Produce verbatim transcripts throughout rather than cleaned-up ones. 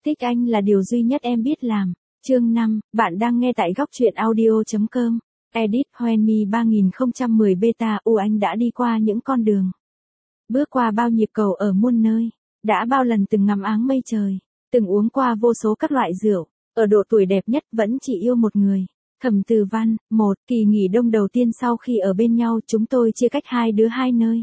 Thích anh là điều duy nhất em biết làm. Chương năm, bạn đang nghe tại góc truyện audio chấm com. Edit When Me ba không một không Beta. U anh đã đi qua những con đường, bước qua bao nhịp cầu ở muôn nơi, đã bao lần từng ngắm áng mây trời, từng uống qua vô số các loại rượu, ở độ tuổi đẹp nhất vẫn chỉ yêu một người. Thẩm Từ Văn. Một kỳ nghỉ đông đầu tiên sau khi ở bên nhau, chúng tôi chia cách hai đứa hai nơi.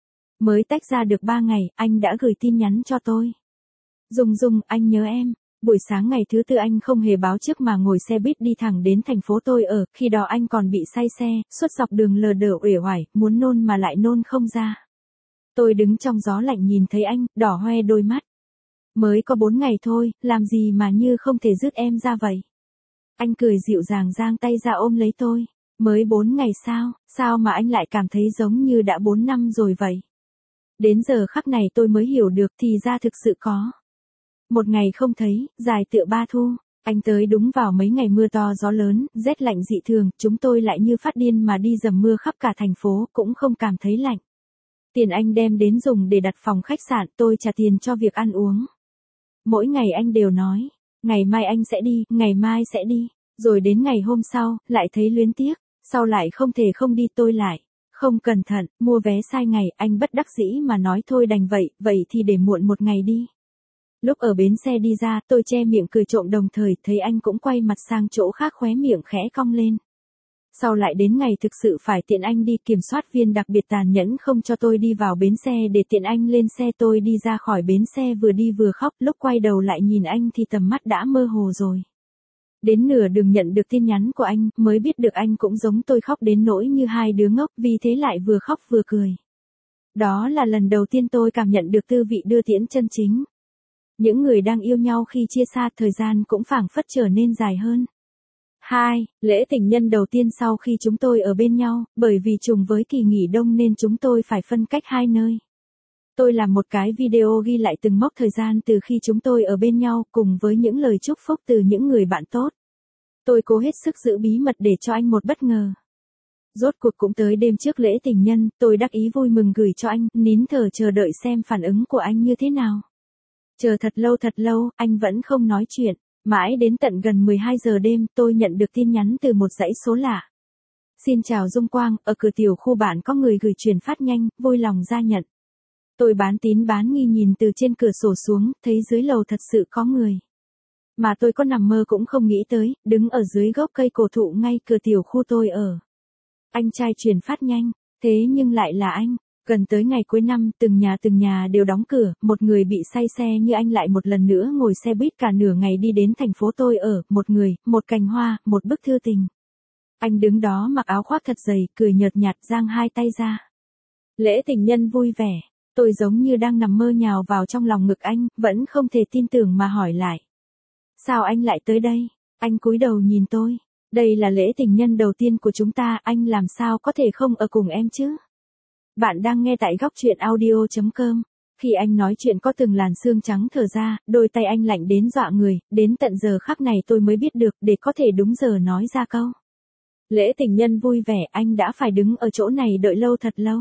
Mới tách ra được ba ngày, anh đã gửi tin nhắn cho tôi. Dung Dung, anh nhớ em. Buổi sáng ngày thứ tư anh không hề báo trước mà ngồi xe buýt đi thẳng đến thành phố tôi ở, khi đó anh còn bị say xe, suốt dọc đường lờ đờ uể oải, muốn nôn mà lại nôn không ra. Tôi đứng trong gió lạnh nhìn thấy anh, đỏ hoe đôi mắt. Mới có bốn ngày thôi, làm gì mà như không thể dứt em ra vậy. Anh cười dịu dàng giang tay ra ôm lấy tôi. Mới bốn ngày sao, sao mà anh lại cảm thấy giống như đã bốn năm rồi vậy. Đến giờ khắc này tôi mới hiểu được thì ra thực sự có. Một ngày không thấy, dài tựa ba thu. Anh tới đúng vào mấy ngày mưa to gió lớn, rét lạnh dị thường, chúng tôi lại như phát điên mà đi dầm mưa khắp cả thành phố, cũng không cảm thấy lạnh. Tiền anh đem đến dùng để đặt phòng khách sạn, tôi trả tiền cho việc ăn uống. Mỗi ngày anh đều nói, ngày mai anh sẽ đi, ngày mai sẽ đi. Rồi đến ngày hôm sau, lại thấy luyến tiếc, sau lại không thể không đi, tôi lại không cẩn thận, mua vé sai ngày, anh bất đắc dĩ mà nói thôi đành vậy, vậy thì để muộn một ngày đi. Lúc ở bến xe đi ra, tôi che miệng cười trộm đồng thời thấy anh cũng quay mặt sang chỗ khác, khóe miệng khẽ cong lên. Sau lại đến ngày thực sự phải tiện anh đi, kiểm soát viên đặc biệt tàn nhẫn không cho tôi đi vào bến xe để tiện anh lên xe. Tôi đi ra khỏi bến xe vừa đi vừa khóc, lúc quay đầu lại nhìn anh thì tầm mắt đã mơ hồ rồi. Đến nửa đường nhận được tin nhắn của anh, mới biết được anh cũng giống tôi, khóc đến nỗi như hai đứa ngốc, vì thế lại vừa khóc vừa cười. Đó là lần đầu tiên tôi cảm nhận được tư vị đưa tiễn chân chính. Những người đang yêu nhau khi chia xa, thời gian cũng phảng phất trở nên dài hơn. Hai, lễ tình nhân đầu tiên sau khi chúng tôi ở bên nhau, bởi vì trùng với kỳ nghỉ đông nên chúng tôi phải phân cách hai nơi. Tôi làm một cái video ghi lại từng mốc thời gian từ khi chúng tôi ở bên nhau, cùng với những lời chúc phúc từ những người bạn tốt. Tôi cố hết sức giữ bí mật để cho anh một bất ngờ. Rốt cuộc cũng tới đêm trước lễ tình nhân, tôi đắc ý vui mừng gửi cho anh, nín thở chờ đợi xem phản ứng của anh như thế nào. Chờ thật lâu thật lâu, anh vẫn không nói chuyện. Mãi đến tận gần mười hai giờ đêm, tôi nhận được tin nhắn từ một dãy số lạ. Xin chào Dung Quang, ở cửa tiểu khu bạn có người gửi chuyển phát nhanh, vui lòng ra nhận. Tôi bán tín bán nghi nhìn từ trên cửa sổ xuống, thấy dưới lầu thật sự có người. Mà tôi có nằm mơ cũng không nghĩ tới, đứng ở dưới gốc cây cổ thụ ngay cửa tiểu khu tôi ở. Anh trai chuyển phát nhanh, thế nhưng lại là anh. Gần tới ngày cuối năm, từng nhà từng nhà đều đóng cửa, một người bị say xe như anh lại một lần nữa ngồi xe buýt cả nửa ngày đi đến thành phố tôi ở, một người, một cành hoa, một bức thư tình. Anh đứng đó mặc áo khoác thật dày, cười nhợt nhạt, giang hai tay ra. Lễ tình nhân vui vẻ, tôi giống như đang nằm mơ nhào vào trong lòng ngực anh, vẫn không thể tin tưởng mà hỏi lại. Sao anh lại tới đây? Anh cúi đầu nhìn tôi. Đây là lễ tình nhân đầu tiên của chúng ta, anh làm sao có thể không ở cùng em chứ? Bạn đang nghe tại góc truyện audio chấm com. Khi anh nói chuyện có từng làn sương trắng thở ra, đôi tay anh lạnh đến dọa người, đến tận giờ khắc này tôi mới biết được để có thể đúng giờ nói ra câu. Lễ tình nhân vui vẻ, anh đã phải đứng ở chỗ này đợi lâu thật lâu.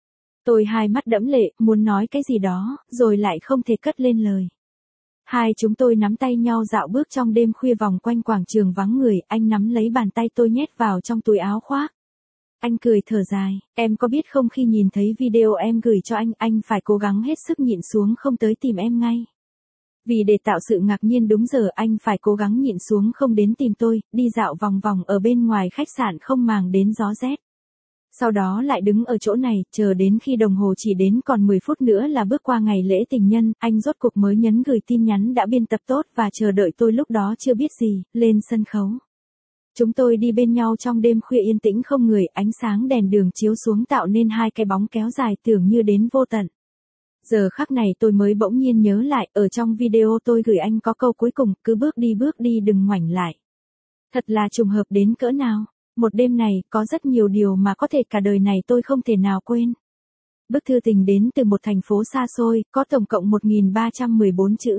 Tôi hai mắt đẫm lệ, muốn nói cái gì đó, rồi lại không thể cất lên lời. Hai chúng tôi nắm tay nhau dạo bước trong đêm khuya vòng quanh quảng trường vắng người, anh nắm lấy bàn tay tôi nhét vào trong túi áo khoác. Anh cười thở dài, em có biết không, khi nhìn thấy video em gửi cho anh, anh phải cố gắng hết sức nhịn xuống không tới tìm em ngay. Vì để tạo sự ngạc nhiên đúng giờ, anh phải cố gắng nhịn xuống không đến tìm tôi, đi dạo vòng vòng ở bên ngoài khách sạn không màng đến gió rét. Sau đó lại đứng ở chỗ này, chờ đến khi đồng hồ chỉ đến còn mười phút nữa là bước qua ngày lễ tình nhân, anh rốt cuộc mới nhấn gửi tin nhắn đã biên tập tốt và chờ đợi tôi lúc đó chưa biết gì, lên sân khấu. Chúng tôi đi bên nhau trong đêm khuya yên tĩnh không người, ánh sáng đèn đường chiếu xuống tạo nên hai cái bóng kéo dài tưởng như đến vô tận. Giờ khắc này tôi mới bỗng nhiên nhớ lại, ở trong video tôi gửi anh có câu cuối cùng, cứ bước đi bước đi đừng ngoảnh lại. Thật là trùng hợp đến cỡ nào. Một đêm này, có rất nhiều điều mà có thể cả đời này tôi không thể nào quên. Bức thư tình đến từ một thành phố xa xôi, có tổng cộng một nghìn ba trăm mười bốn chữ.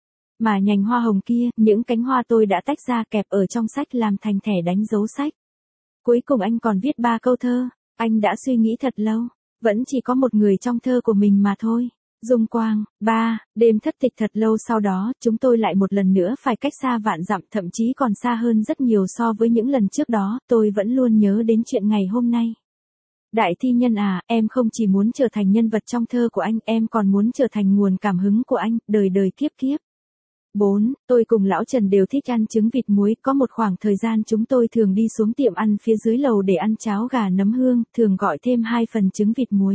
Mà nhành hoa hồng kia, những cánh hoa tôi đã tách ra kẹp ở trong sách làm thành thẻ đánh dấu sách. Cuối cùng anh còn viết ba câu thơ, anh đã suy nghĩ thật lâu, vẫn chỉ có một người trong thơ của mình mà thôi. Dung Quang, ba, đêm thất tịch thật lâu sau đó, chúng tôi lại một lần nữa phải cách xa vạn dặm, thậm chí còn xa hơn rất nhiều so với những lần trước đó, tôi vẫn luôn nhớ đến chuyện ngày hôm nay. Đại thi nhân à, em không chỉ muốn trở thành nhân vật trong thơ của anh, em còn muốn trở thành nguồn cảm hứng của anh, đời đời kiếp kiếp. bốn. Tôi cùng lão Trần đều thích ăn trứng vịt muối, có một khoảng thời gian chúng tôi thường đi xuống tiệm ăn phía dưới lầu để ăn cháo gà nấm hương, thường gọi thêm hai phần trứng vịt muối.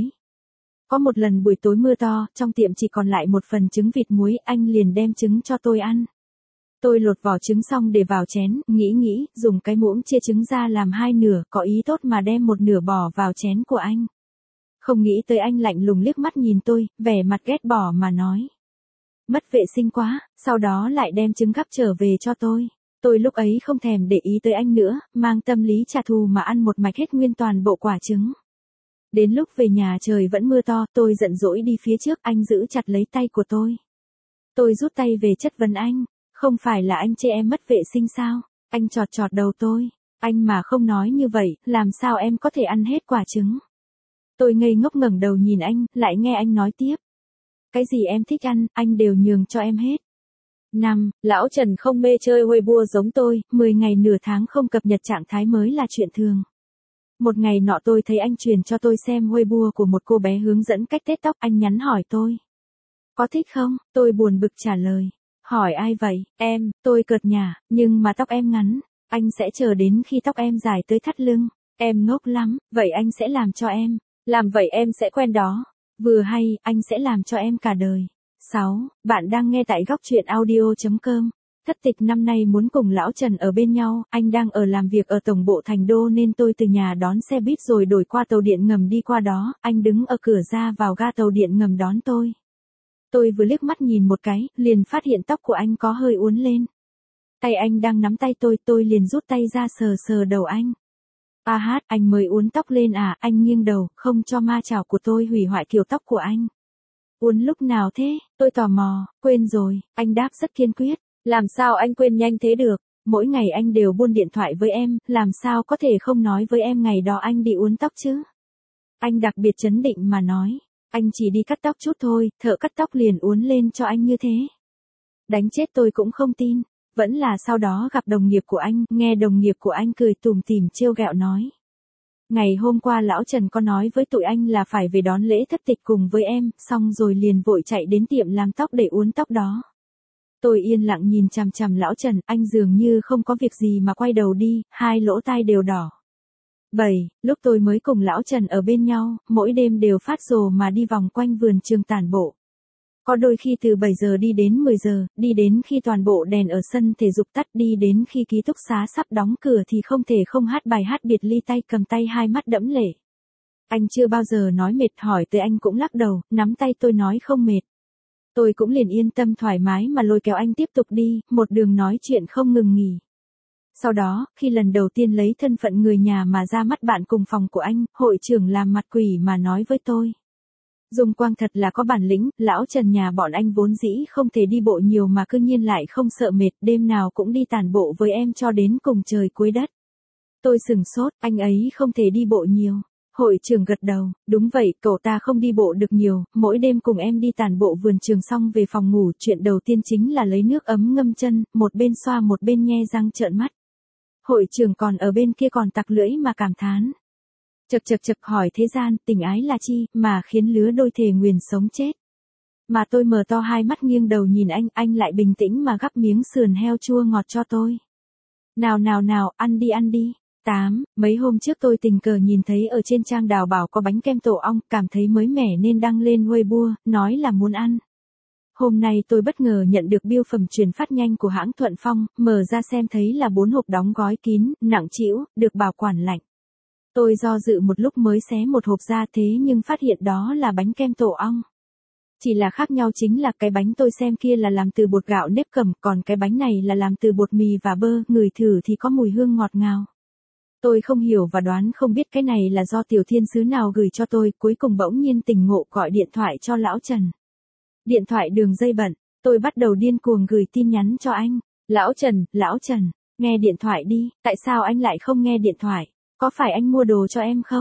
Có một lần buổi tối mưa to, trong tiệm chỉ còn lại một phần trứng vịt muối, anh liền đem trứng cho tôi ăn. Tôi lột vỏ trứng xong để vào chén, nghĩ nghĩ, dùng cái muỗng chia trứng ra làm hai nửa, có ý tốt mà đem một nửa bỏ vào chén của anh. Không nghĩ tới anh lạnh lùng liếc mắt nhìn tôi, vẻ mặt ghét bỏ mà nói. Mất vệ sinh quá, sau đó lại đem trứng gắp trở về cho tôi. Tôi lúc ấy không thèm để ý tới anh nữa, mang tâm lý trả thù mà ăn một mạch hết nguyên toàn bộ quả trứng. Đến lúc về nhà trời vẫn mưa to, tôi giận dỗi đi phía trước, anh giữ chặt lấy tay của tôi. Tôi rút tay về chất vấn anh, không phải là anh chê em mất vệ sinh sao? Anh chọt chọt đầu tôi, anh mà không nói như vậy, làm sao em có thể ăn hết quả trứng? Tôi ngây ngốc ngẩng đầu nhìn anh, lại nghe anh nói tiếp. Cái gì em thích ăn, anh đều nhường cho em hết. năm. Lão Trần không mê chơi Weibo giống tôi, mười ngày nửa tháng không cập nhật trạng thái mới là chuyện thường. Một ngày nọ tôi thấy anh truyền cho tôi xem Weibo của một cô bé hướng dẫn cách tết tóc, anh nhắn hỏi tôi. Có thích không? Tôi buồn bực trả lời. Hỏi ai vậy? Em, tôi cợt nhả, nhưng mà tóc em ngắn, anh sẽ chờ đến khi tóc em dài tới thắt lưng. Em ngốc lắm, vậy anh sẽ làm cho em. Làm vậy em sẽ quen đó. Vừa hay, anh sẽ làm cho em cả đời. sáu. Bạn đang nghe tại góc truyện audio chấm com. Thất tịch năm nay muốn cùng lão Trần ở bên nhau, anh đang ở làm việc ở tổng bộ thành đô nên tôi từ nhà đón xe buýt rồi đổi qua tàu điện ngầm đi qua đó, anh đứng ở cửa ra vào ga tàu điện ngầm đón tôi. Tôi vừa liếc mắt nhìn một cái, liền phát hiện tóc của anh có hơi uốn lên. Tay anh đang nắm tay tôi, tôi liền rút tay ra sờ sờ đầu anh. À hát, anh mới uốn tóc lên à, anh nghiêng đầu, không cho ma chảo của tôi hủy hoại kiểu tóc của anh. Uốn lúc nào thế? Tôi tò mò, quên rồi, anh đáp rất kiên quyết. Làm sao anh quên nhanh thế được? Mỗi ngày anh đều buôn điện thoại với em, làm sao có thể không nói với em ngày đó anh đi uốn tóc chứ? Anh đặc biệt trấn định mà nói. Anh chỉ đi cắt tóc chút thôi, thợ cắt tóc liền uốn lên cho anh như thế. Đánh chết tôi cũng không tin. Vẫn là sau đó gặp đồng nghiệp của anh, nghe đồng nghiệp của anh cười tủm tỉm trêu ghẹo nói. Ngày hôm qua lão Trần có nói với tụi anh là phải về đón lễ thất tịch cùng với em, xong rồi liền vội chạy đến tiệm làm tóc để uốn tóc đó. Tôi yên lặng nhìn chằm chằm lão Trần, anh dường như không có việc gì mà quay đầu đi, hai lỗ tai đều đỏ. bảy. Lúc tôi mới cùng lão Trần ở bên nhau, mỗi đêm đều phát rồ mà đi vòng quanh vườn trường tản bộ. Có đôi khi từ bảy giờ đi đến mười giờ, đi đến khi toàn bộ đèn ở sân thể dục tắt, đi đến khi ký túc xá sắp đóng cửa thì không thể không hát bài hát biệt ly, tay cầm tay hai mắt đẫm lệ. Anh chưa bao giờ nói mệt, hỏi tới anh cũng lắc đầu, nắm tay tôi nói không mệt. Tôi cũng liền yên tâm thoải mái mà lôi kéo anh tiếp tục đi, một đường nói chuyện không ngừng nghỉ. Sau đó, khi lần đầu tiên lấy thân phận người nhà mà ra mắt bạn cùng phòng của anh, hội trưởng làm mặt quỷ mà nói với tôi. Dung Quang thật là có bản lĩnh, lão Trần nhà bọn anh vốn dĩ không thể đi bộ nhiều mà cư nhiên lại không sợ mệt, đêm nào cũng đi tản bộ với em cho đến cùng trời cuối đất. Tôi sừng sốt, anh ấy không thể đi bộ nhiều. Hội trưởng gật đầu, đúng vậy, cậu ta không đi bộ được nhiều, mỗi đêm cùng em đi tản bộ vườn trường xong về phòng ngủ, chuyện đầu tiên chính là lấy nước ấm ngâm chân, một bên xoa một bên nhe răng trợn mắt. Hội trưởng còn ở bên kia còn tặc lưỡi mà cảm thán. Chật chật chật, hỏi thế gian, tình ái là chi, mà khiến lứa đôi thề nguyền sống chết. Mà tôi mở to hai mắt nghiêng đầu nhìn anh, anh lại bình tĩnh mà gắp miếng sườn heo chua ngọt cho tôi. Nào nào nào, ăn đi ăn đi. tám. Mấy hôm trước tôi tình cờ nhìn thấy ở trên trang đào bảo có bánh kem tổ ong, cảm thấy mới mẻ nên đăng lên Weibo, nói là muốn ăn. Hôm nay tôi bất ngờ nhận được bưu phẩm chuyển phát nhanh của hãng Thuận Phong, mở ra xem thấy là bốn hộp đóng gói kín, nặng trĩu, được bảo quản lạnh. Tôi do dự một lúc mới xé một hộp ra, thế nhưng phát hiện đó là bánh kem tổ ong. Chỉ là khác nhau chính là cái bánh tôi xem kia là làm từ bột gạo nếp cẩm, còn cái bánh này là làm từ bột mì và bơ, ngửi thử thì có mùi hương ngọt ngào. Tôi không hiểu và đoán không biết cái này là do tiểu thiên sứ nào gửi cho tôi, cuối cùng bỗng nhiên tỉnh ngộ gọi điện thoại cho lão Trần. Điện thoại đường dây bận, tôi bắt đầu điên cuồng gửi tin nhắn cho anh. Lão Trần, lão Trần, nghe điện thoại đi, tại sao anh lại không nghe điện thoại? Có phải anh mua đồ cho em không?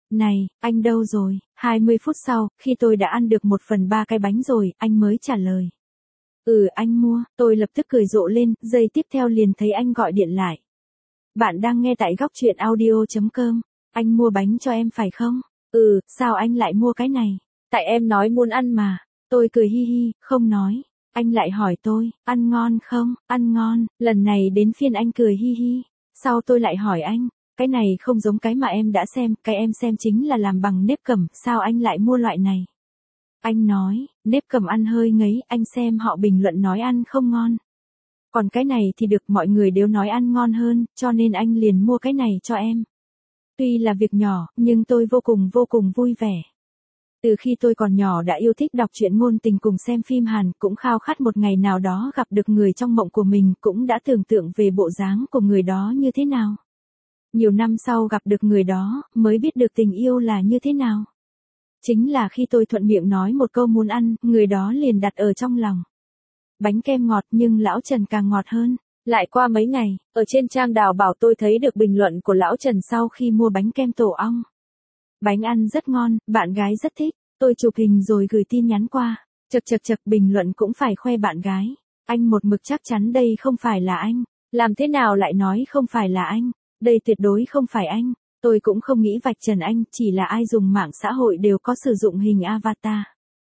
Này, anh đâu rồi? hai mươi phút sau, khi tôi đã ăn được một phần ba cái bánh rồi, anh mới trả lời. Ừ, anh mua, tôi lập tức cười rộ lên, giây tiếp theo liền thấy anh gọi điện lại. Bạn đang nghe tại góc truyện audio.com, anh mua bánh cho em phải không? Ừ, sao anh lại mua cái này? Tại em nói muốn ăn mà. Tôi cười hi hi, không nói. Anh lại hỏi tôi, ăn ngon không? Ăn ngon, lần này đến phiên anh cười hi hi. Sau tôi lại hỏi anh, cái này không giống cái mà em đã xem, cái em xem chính là làm bằng nếp cẩm, sao anh lại mua loại này? Anh nói, nếp cẩm ăn hơi ngấy, anh xem họ bình luận nói ăn không ngon. Còn cái này thì được, mọi người đều nói ăn ngon hơn, cho nên anh liền mua cái này cho em. Tuy là việc nhỏ, nhưng tôi vô cùng vô cùng vui vẻ. Từ khi tôi còn nhỏ đã yêu thích đọc truyện ngôn tình cùng xem phim Hàn, cũng khao khát một ngày nào đó gặp được người trong mộng của mình, cũng đã tưởng tượng về bộ dáng của người đó như thế nào. Nhiều năm sau gặp được người đó, mới biết được tình yêu là như thế nào. Chính là khi tôi thuận miệng nói một câu muốn ăn, người đó liền đặt ở trong lòng. Bánh kem ngọt nhưng lão Trần càng ngọt hơn. Lại qua mấy ngày, ở trên trang đào bảo tôi thấy được bình luận của lão Trần sau khi mua bánh kem tổ ong. Bánh ăn rất ngon, bạn gái rất thích, tôi chụp hình rồi gửi tin nhắn qua. Chật chật chật, bình luận cũng phải khoe bạn gái. Anh một mực chắc chắn đây không phải là anh. Làm thế nào lại nói không phải là anh? Đây tuyệt đối không phải anh. Tôi cũng không nghĩ vạch trần anh, chỉ là ai dùng mạng xã hội đều có sử dụng hình avatar.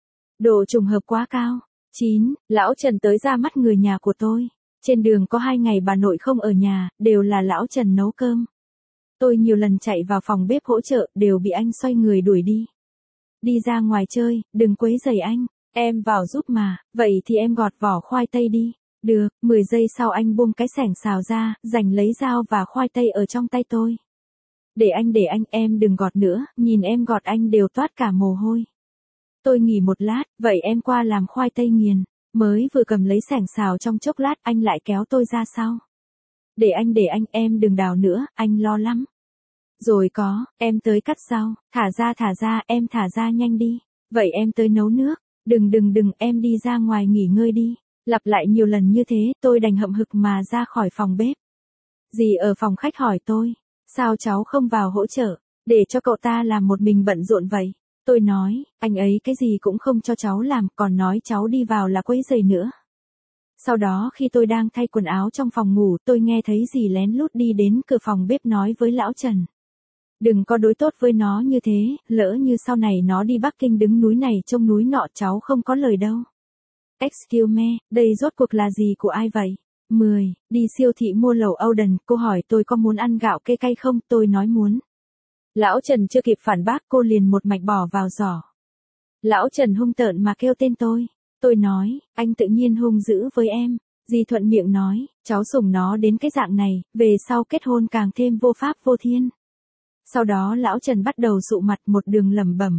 Độ trùng hợp quá cao. chín. Lão Trần tới ra mắt người nhà của tôi. Trên đường có hai ngày bà nội không ở nhà, đều là lão Trần nấu cơm. Tôi nhiều lần chạy vào phòng bếp hỗ trợ, đều bị anh xoay người đuổi đi. Đi ra ngoài chơi, đừng quấy rầy anh, em vào giúp mà, vậy thì em gọt vỏ khoai tây đi. Được, mười giây sau anh buông cái xẻng xào ra, giành lấy dao và khoai tây ở trong tay tôi. Để anh để anh, em đừng gọt nữa, nhìn em gọt anh đều toát cả mồ hôi. Tôi nghỉ một lát, vậy em qua làm khoai tây nghiền. Mới vừa cầm lấy xẻng xào trong chốc lát anh lại kéo tôi ra sau. Để anh để anh, em đừng đào nữa, anh lo lắm. Rồi có, em tới cắt rau, thả ra thả ra, em thả ra nhanh đi. Vậy em tới nấu nước, đừng đừng đừng, em đi ra ngoài nghỉ ngơi đi. Lặp lại nhiều lần như thế, tôi đành hậm hực mà ra khỏi phòng bếp. Dì ở phòng khách hỏi tôi, sao cháu không vào hỗ trợ, để cho cậu ta làm một mình bận rộn vậy? Tôi nói, anh ấy cái gì cũng không cho cháu làm, còn nói cháu đi vào là quấy rầy nữa. Sau đó khi tôi đang thay quần áo trong phòng ngủ, tôi nghe thấy dì lén lút đi đến cửa phòng bếp nói với lão Trần. Đừng có đối tốt với nó như thế, lỡ như sau này nó đi Bắc Kinh đứng núi này trông núi nọ, cháu không có lời đâu. Excuse me, đây rốt cuộc là gì của ai vậy? mười. Đi siêu thị mua lẩu Oden, cô hỏi tôi có muốn ăn gạo kê cay không, tôi nói muốn. Lão Trần chưa kịp phản bác, cô liền một mạch bỏ vào giỏ. Lão Trần hung tợn mà kêu tên tôi. Tôi nói, anh tự nhiên hung dữ với em. Dì thuận miệng nói, cháu sủng nó đến cái dạng này, về sau kết hôn càng thêm vô pháp vô thiên. Sau đó lão Trần bắt đầu sụ mặt một đường lẩm bẩm.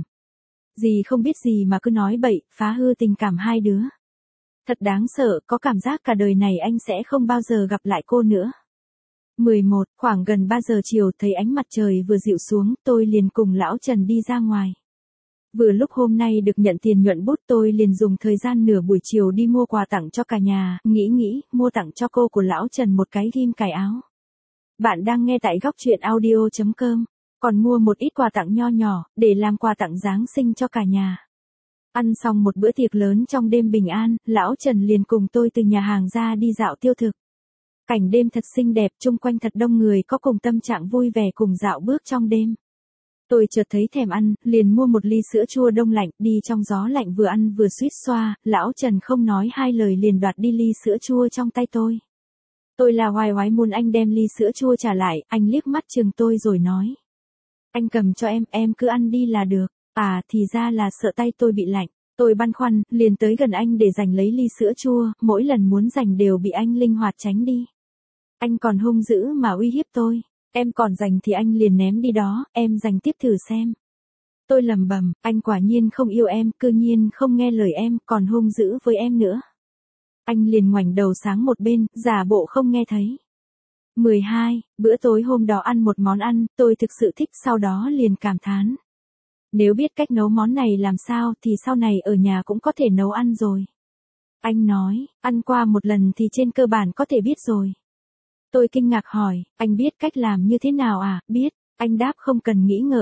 Dì không biết gì mà cứ nói bậy, phá hư tình cảm hai đứa. Thật đáng sợ, có cảm giác cả đời này anh sẽ không bao giờ gặp lại cô nữa. mười một. Khoảng gần ba giờ chiều thấy ánh mặt trời vừa dịu xuống, tôi liền cùng lão Trần đi ra ngoài. Vừa lúc hôm nay được nhận tiền nhuận bút, tôi liền dùng thời gian nửa buổi chiều đi mua quà tặng cho cả nhà, nghĩ nghĩ, mua tặng cho cô của lão Trần một cái ghim cài áo. Bạn đang nghe tại góc truyện audio.com, còn mua một ít quà tặng nho nhỏ, để làm quà tặng Giáng sinh cho cả nhà. Ăn xong một bữa tiệc lớn trong đêm bình an, lão Trần liền cùng tôi từ nhà hàng ra đi dạo tiêu thực. Cảnh đêm thật xinh đẹp, chung quanh thật đông người có cùng tâm trạng vui vẻ cùng dạo bước trong đêm. Tôi chợt thấy thèm ăn, liền mua một ly sữa chua đông lạnh, đi trong gió lạnh vừa ăn vừa suýt xoa, lão Trần không nói hai lời liền đoạt đi ly sữa chua trong tay tôi. Tôi là hoài hoái muốn anh đem ly sữa chua trả lại, anh liếc mắt chừng tôi rồi nói. Anh cầm cho em, em cứ ăn đi là được. À thì ra là sợ tay tôi bị lạnh. Tôi băn khoăn, liền tới gần anh để giành lấy ly sữa chua, mỗi lần muốn giành đều bị anh linh hoạt tránh đi. Anh còn hung dữ mà uy hiếp tôi. Em còn giành thì anh liền ném đi đó, em giành tiếp thử xem. Tôi lẩm bẩm, anh quả nhiên không yêu em, cư nhiên không nghe lời em, còn hung dữ với em nữa. Anh liền ngoảnh đầu sáng một bên, giả bộ không nghe thấy. mười hai. Bữa tối hôm đó ăn một món ăn, tôi thực sự thích, sau đó liền cảm thán. Nếu biết cách nấu món này làm sao thì sau này ở nhà cũng có thể nấu ăn rồi. Anh nói, ăn qua một lần thì trên cơ bản có thể biết rồi. Tôi kinh ngạc hỏi, anh biết cách làm như thế nào à? Biết, anh đáp không cần nghĩ ngợi.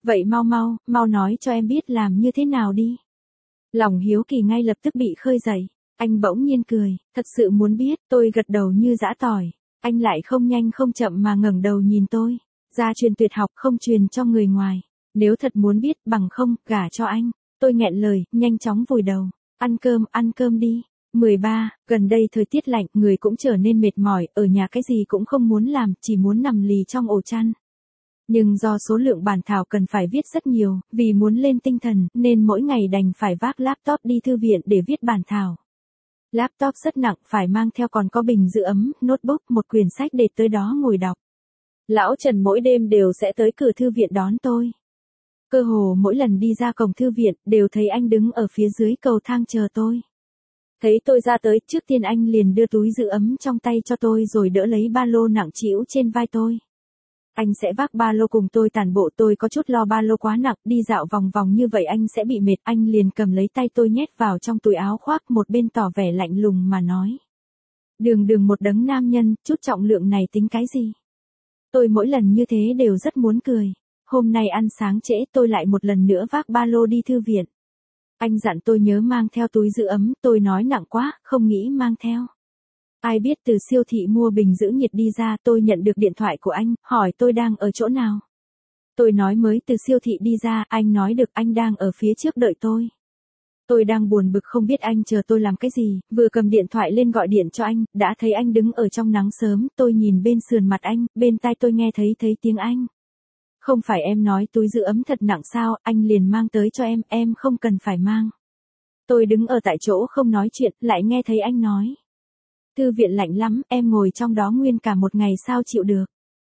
Vậy mau mau, mau nói cho em biết làm như thế nào đi. Lòng hiếu kỳ ngay lập tức bị khơi dậy. Anh bỗng nhiên cười, thật sự muốn biết, tôi gật đầu như giã tỏi. Anh lại không nhanh không chậm mà ngẩng đầu nhìn tôi. Gia truyền tuyệt học không truyền cho người ngoài. Nếu thật muốn biết bằng không, gả cho anh. Tôi nghẹn lời, nhanh chóng vùi đầu. Ăn cơm, ăn cơm đi. mười ba, gần đây thời tiết lạnh, người cũng trở nên mệt mỏi, ở nhà cái gì cũng không muốn làm, chỉ muốn nằm lì trong ổ chăn. Nhưng do số lượng bản thảo cần phải viết rất nhiều, vì muốn lên tinh thần, nên mỗi ngày đành phải vác laptop đi thư viện để viết bản thảo. Laptop rất nặng, phải mang theo còn có bình giữ ấm, notebook, một quyển sách để tới đó ngồi đọc. Lão Trần mỗi đêm đều sẽ tới cửa thư viện đón tôi. Cơ hồ mỗi lần đi ra cổng thư viện, đều thấy anh đứng ở phía dưới cầu thang chờ tôi. Thấy tôi ra tới, trước tiên anh liền đưa túi giữ ấm trong tay cho tôi rồi đỡ lấy ba lô nặng trĩu trên vai tôi. Anh sẽ vác ba lô cùng tôi tản bộ, tôi có chút lo ba lô quá nặng, đi dạo vòng vòng như vậy anh sẽ bị mệt. Anh liền cầm lấy tay tôi nhét vào trong túi áo khoác, một bên tỏ vẻ lạnh lùng mà nói. Đường đường một đấng nam nhân, chút trọng lượng này tính cái gì? Tôi mỗi lần như thế đều rất muốn cười. Hôm nay ăn sáng trễ tôi lại một lần nữa vác ba lô đi thư viện. Anh dặn tôi nhớ mang theo túi giữ ấm, tôi nói nặng quá, không nghĩ mang theo. Ai biết từ siêu thị mua bình giữ nhiệt đi ra, tôi nhận được điện thoại của anh, hỏi tôi đang ở chỗ nào. Tôi nói mới từ siêu thị đi ra, anh nói được anh đang ở phía trước đợi tôi. Tôi đang buồn bực không biết anh chờ tôi làm cái gì, vừa cầm điện thoại lên gọi điện cho anh, đã thấy anh đứng ở trong nắng sớm, tôi nhìn bên sườn mặt anh, bên tai tôi nghe thấy thấy tiếng anh. Không phải em nói túi giữ ấm thật nặng sao, anh liền mang tới cho em, em không cần phải mang. Tôi đứng ở tại chỗ không nói chuyện, lại nghe thấy anh nói. Thư viện lạnh lắm, em ngồi trong đó nguyên cả một ngày sao chịu được.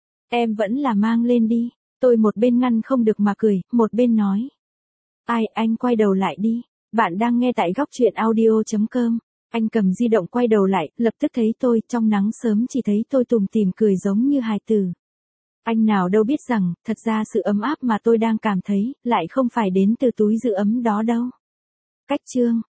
Em vẫn là mang lên đi. Tôi một bên ngăn không được mà cười, một bên nói. Ai, anh quay đầu lại đi. Bạn đang nghe tại góc truyện audio chấm com. Anh cầm di động quay đầu lại, lập tức thấy tôi, trong nắng sớm chỉ thấy tôi tủm tỉm cười giống như hài tử. Anh nào đâu biết rằng, thật ra sự ấm áp mà tôi đang cảm thấy, lại không phải đến từ túi giữ ấm đó đâu. Cách chương.